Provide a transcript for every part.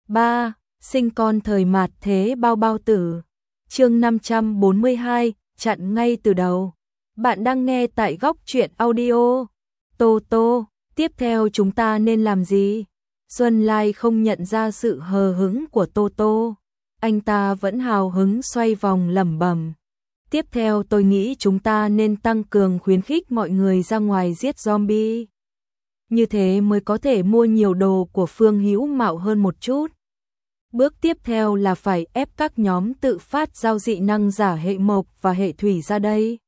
3. Sinh con thời mạt thế bao bao tử. Chương 542, chặn ngay từ đầu. Bạn đang nghe tại Góc Truyện Audio. Tô Tô, tiếp theo chúng ta nên làm gì? Xuân Lai không nhận ra sự hờ hững của Tô Tô. Anh ta vẫn hào hứng xoay vòng lẩm bẩm. Tiếp theo tôi nghĩ chúng ta nên tăng cường khuyến khích mọi người ra ngoài giết zombie. Như thế mới có thể mua nhiều đồ của Phương Hữu Mạo hơn một chút. Bước tiếp theo là phải ép các nhóm tự phát giao dị năng giả hệ mộc và hệ thủy ra đây.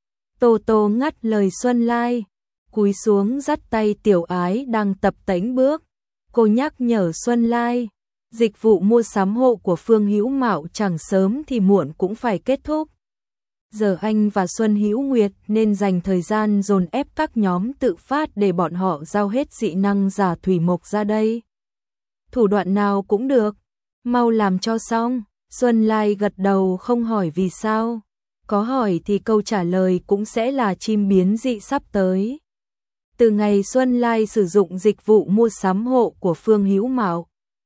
Tô Tô ngắt lời Xuân Lai, cúi xuống dắt tay Tiểu Ái đang tập tễnh bước. Cô nhắc nhở Xuân Lai, dịch vụ mua sắm hộ của Phương Hữu Mạo chẳng sớm thì muộn cũng phải kết thúc. Giờ anh và Xuân Hữu Nguyệt nên dành thời gian dồn ép các nhóm tự phát để bọn họ giao hết dị năng giả thủy mộc ra đây. Thủ đoạn nào cũng được, mau làm cho xong. Xuân Lai gật đầu không hỏi vì sao. Có hỏi thì câu trả lời cũng sẽ là chim biến dị sắp tới. Từ ngày Xuân Lai sử dụng dịch vụ mua sắm hộ của Phương Hữu Mạo,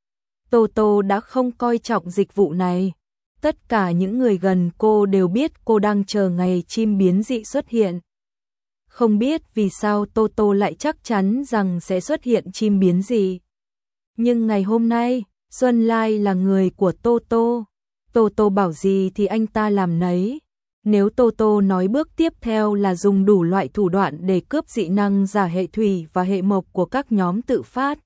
Tô Tô đã không coi trọng dịch vụ này. Tất cả những người gần cô đều biết cô đang chờ ngày chim biến dị xuất hiện. Không biết vì sao Tô Tô lại chắc chắn rằng sẽ xuất hiện chim biến dị. Nhưng ngày hôm nay, Xuân Lai là người của Tô Tô. Tô Tô bảo gì thì anh ta làm nấy. Nếu Tô Tô nói bước tiếp theo là dùng đủ loại thủ đoạn để cướp dị năng giả hệ thủy và hệ mộc của các nhóm tự phát,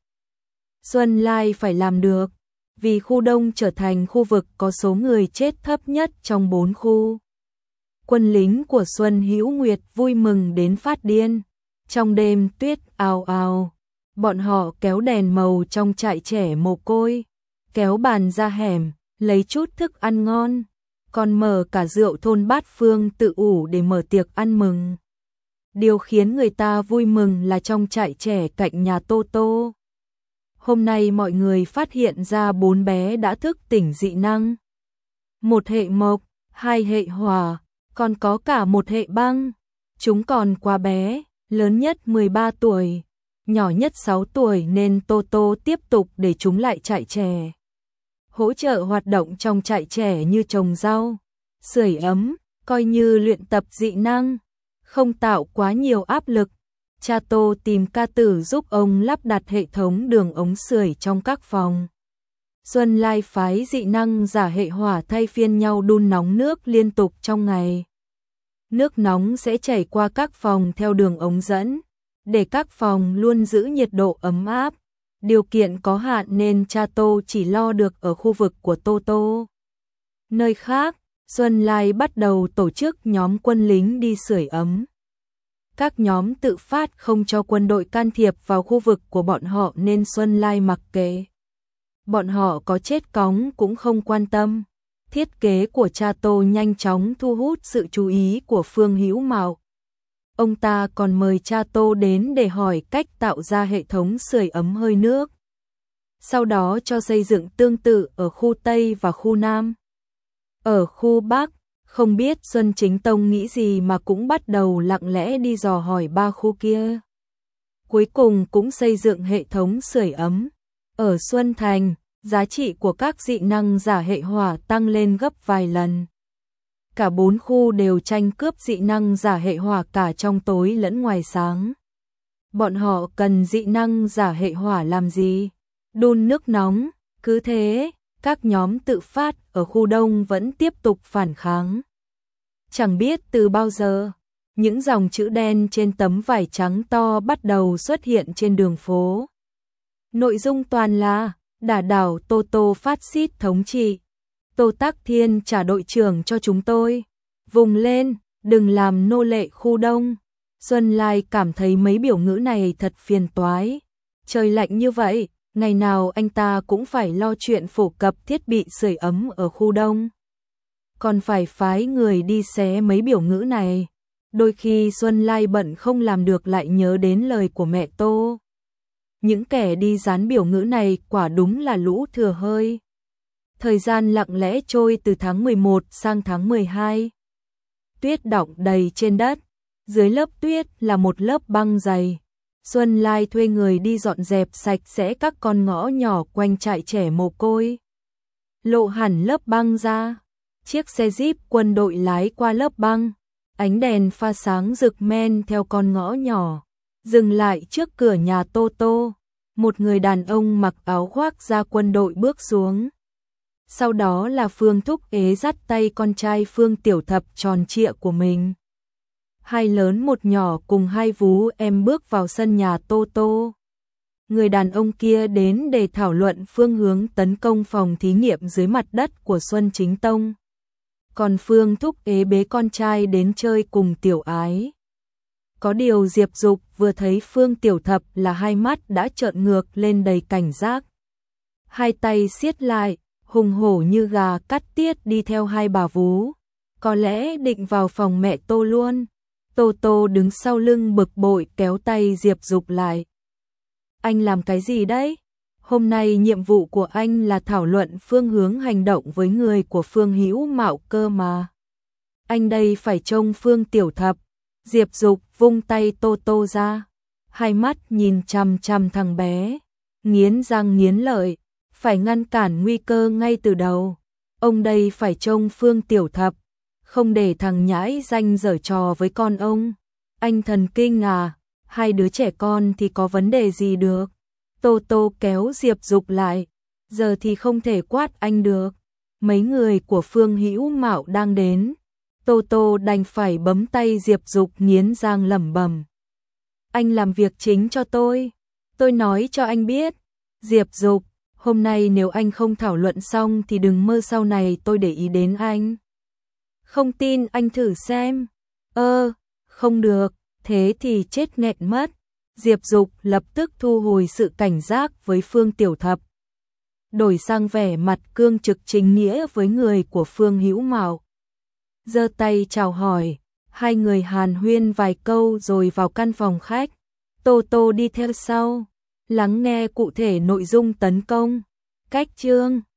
Xuân Lai phải làm được. Vì khu Đông trở thành khu vực có số người chết thấp nhất trong 4 khu. Quân lính của Xuân Hữu Nguyệt vui mừng đến phát điên. Trong đêm tuyết ào ào, bọn họ kéo đèn màu trong trại trẻ mồ côi, kéo bàn ra hẻm, lấy chút thức ăn ngon, còn mở cả rượu thôn Bát Phương tự ủ để mở tiệc ăn mừng. Điều khiến người ta vui mừng là trong trại trẻ cạnh nhà Tô Tô, hôm nay mọi người phát hiện ra 4 bé đã thức tỉnh dị năng. 1 hệ mộc, 2 hệ hỏa, còn có cả 1 hệ băng. Chúng còn quá bé, lớn nhất 13 tuổi, nhỏ nhất 6 tuổi nên Tô Tô tiếp tục để chúng lại trại trẻ. Hỗ trợ hoạt động trong trại trẻ như trồng rau, sưởi ấm, coi như luyện tập dị năng, không tạo quá nhiều áp lực. Cha Tô tìm ca tử giúp ông lắp đặt hệ thống đường ống sưởi trong các phòng. Xuân Lai phái dị năng giả hệ hỏa thay phiên nhau đun nóng nước liên tục trong ngày. Nước nóng sẽ chảy qua các phòng theo đường ống dẫn, để các phòng luôn giữ nhiệt độ ấm áp. Điều kiện có hạn nên cha Tô chỉ lo được ở khu vực của Tô Tô. Nơi khác, Xuân Lai bắt đầu tổ chức nhóm quân lính đi sưởi ấm. Các nhóm tự phát không cho quân đội can thiệp vào khu vực của bọn họ nên Xuân Lai mặc kệ. Bọn họ có chết cóng cũng không quan tâm. Thiết kế của cha Tô nhanh chóng thu hút sự chú ý của Phương Hữu Mạo. Ông ta còn mời cha Tô đến để hỏi cách tạo ra hệ thống sưởi ấm hơi nước. Sau đó cho xây dựng tương tự ở khu Tây và khu Nam. Ở khu Bắc, không biết Xuân Chính Tông nghĩ gì mà cũng bắt đầu lặng lẽ đi dò hỏi 3 khu kia. Cuối cùng cũng xây dựng hệ thống sưởi ấm. Ở Xuân Thành, giá trị của các dị năng giả hệ hỏa tăng lên gấp vài lần. Cả 4 khu đều tranh cướp dị năng giả hệ hỏa cả trong tối lẫn ngoài sáng. Bọn họ cần dị năng giả hệ hỏa làm gì? Đun nước nóng. Cứ thế, các nhóm tự phát ở khu Đông vẫn tiếp tục phản kháng. Chẳng biết từ bao giờ, những dòng chữ đen trên tấm vải trắng to bắt đầu xuất hiện trên đường phố. Nội dung toàn là đả đảo Tô Tô phát xít thống trị. Tô Tắc Thiên trả đội trưởng cho chúng tôi. Vùng lên, đừng làm nô lệ khu Đông. Xuân Lai cảm thấy mấy biểu ngữ này thật phiền toái. Trời lạnh như vậy, ngày nào anh ta cũng phải lo chuyện phổ cập thiết bị sưởi ấm ở khu Đông. Còn phải phái người đi xé mấy biểu ngữ này. Đôi khi Xuân Lai bận không làm được lại nhớ đến lời của mẹ Tô. Những kẻ đi dán biểu ngữ này quả đúng là lũ thừa hơi. Thời gian lặng lẽ trôi từ tháng 11 sang tháng 12. Tuyết đọng đầy trên đất, dưới lớp tuyết là một lớp băng dày. Xuân Lai thuê người đi dọn dẹp sạch sẽ các con ngõ nhỏ quanh trại trẻ mồ côi. Lộ hẳn lớp băng ra. Chiếc xe Jeep quân đội lái qua lớp băng. Ánh đèn pha sáng rực men theo con ngõ nhỏ. Dừng lại trước cửa nhà Toto. Một người đàn ông mặc áo khoác da quân đội bước xuống. Sau đó là Phương Thúc Ế dắt tay con trai Phương Tiểu Thập tròn trịa của mình. Hai lớn một nhỏ cùng hai vú em bước vào sân nhà Toto. Người đàn ông kia đến để thảo luận phương hướng tấn công phòng thí nghiệm dưới mặt đất của Xuân Chính Tông. Còn Phương Thúc Ế bế con trai đến chơi cùng Tiểu Ái. Có điều Diệp Dục vừa thấy Phương Tiểu Thập là hai mắt đã trợn ngược lên đầy cảnh giác. Hai tay siết lại, hùng hổ như gà cắt tiết đi theo hai bà vú. Có lẽ định vào phòng mẹ Tô luôn. Tô đứng sau lưng bực bội kéo tay Diệp Dục lại. Anh làm cái gì đấy? Hôm nay nhiệm vụ của anh là thảo luận phương hướng hành động với người của Phương Hữu Mạo cơ mà. Anh đây phải trông Phương Tiểu Thập. Diệp Dục vung tay Tô ra. Hai mắt nhìn chằm chằm thằng bé. Nghiến răng nghiến lợi. Phải ngăn cản nguy cơ ngay từ đầu. Ông đây phải trông Phương Tiểu Thập. Không để thằng nhãi danh giở trò với con ông. Anh thần kinh à? Hai đứa trẻ con thì có vấn đề gì được? Tô kéo Diệp Dục lại. Giờ thì không thể quát anh được. Mấy người của Phương Hữu Mạo đang đến. Tô đành phải bấm tay Diệp Dục nghiến răng lẩm bẩm. Anh làm việc chính cho tôi. Tôi nói cho anh biết. Diệp Dục, hôm nay nếu anh không thảo luận xong thì đừng mơ sau này tôi để ý đến anh. Không tin anh thử xem. Không được, thế thì chết nghẹn mất. Diệp Dục lập tức thu hồi sự cảnh giác với Phương Tiểu Thập. Đổi sang vẻ mặt cương trực chính nghĩa với người của Phương Hữu Mạo. Giơ tay chào hỏi, hai người hàn huyên vài câu rồi vào căn phòng khách. Tô đi theo sau, lắng nghe cụ thể nội dung tấn công, cách chương.